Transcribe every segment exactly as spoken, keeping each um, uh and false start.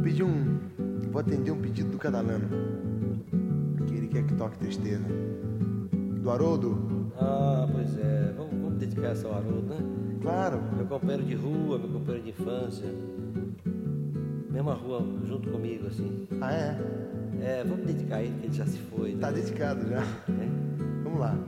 pedir um... Vou atender um pedido do Catalano, que ele quer que toque Tristeza. Do Haroldo? Ah, pois é. Vamos, vamos dedicar essa ao Haroldo, né? Claro. Meu companheiro de rua, meu companheiro de infância. Mesma rua junto comigo, assim. Ah, é? É, vamos dedicar a ele, que ele já se foi. Tá né? dedicado já. É. Vamos lá.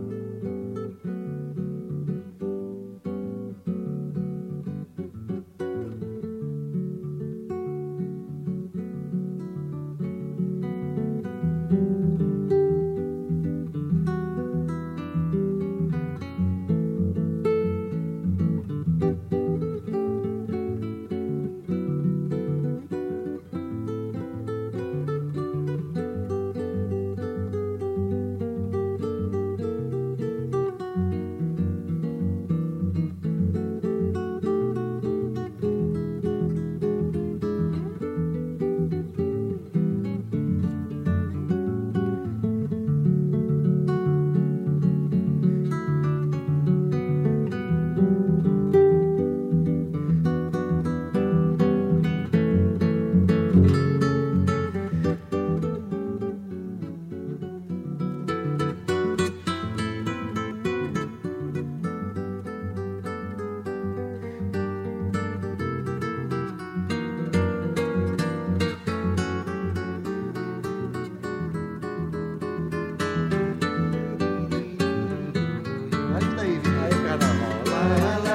Ajuda aí, Vitor. Aí o carnaval. Lá, lá, lá.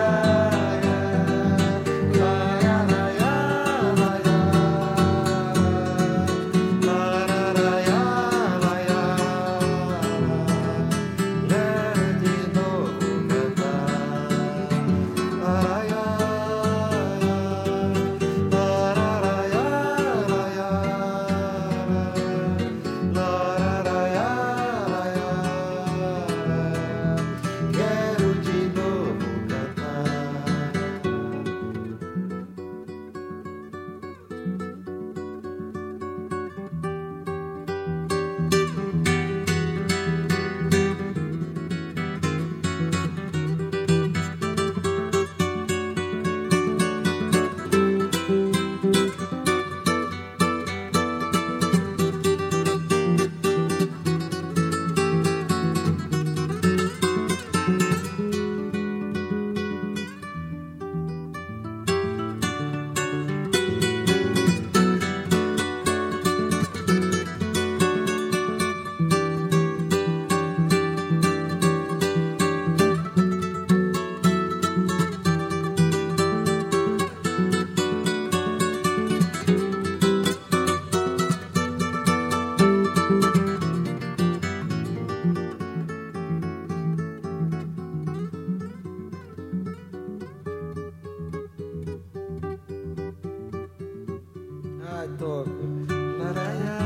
Quero de novo cantar. Ai, toco. Laraiá.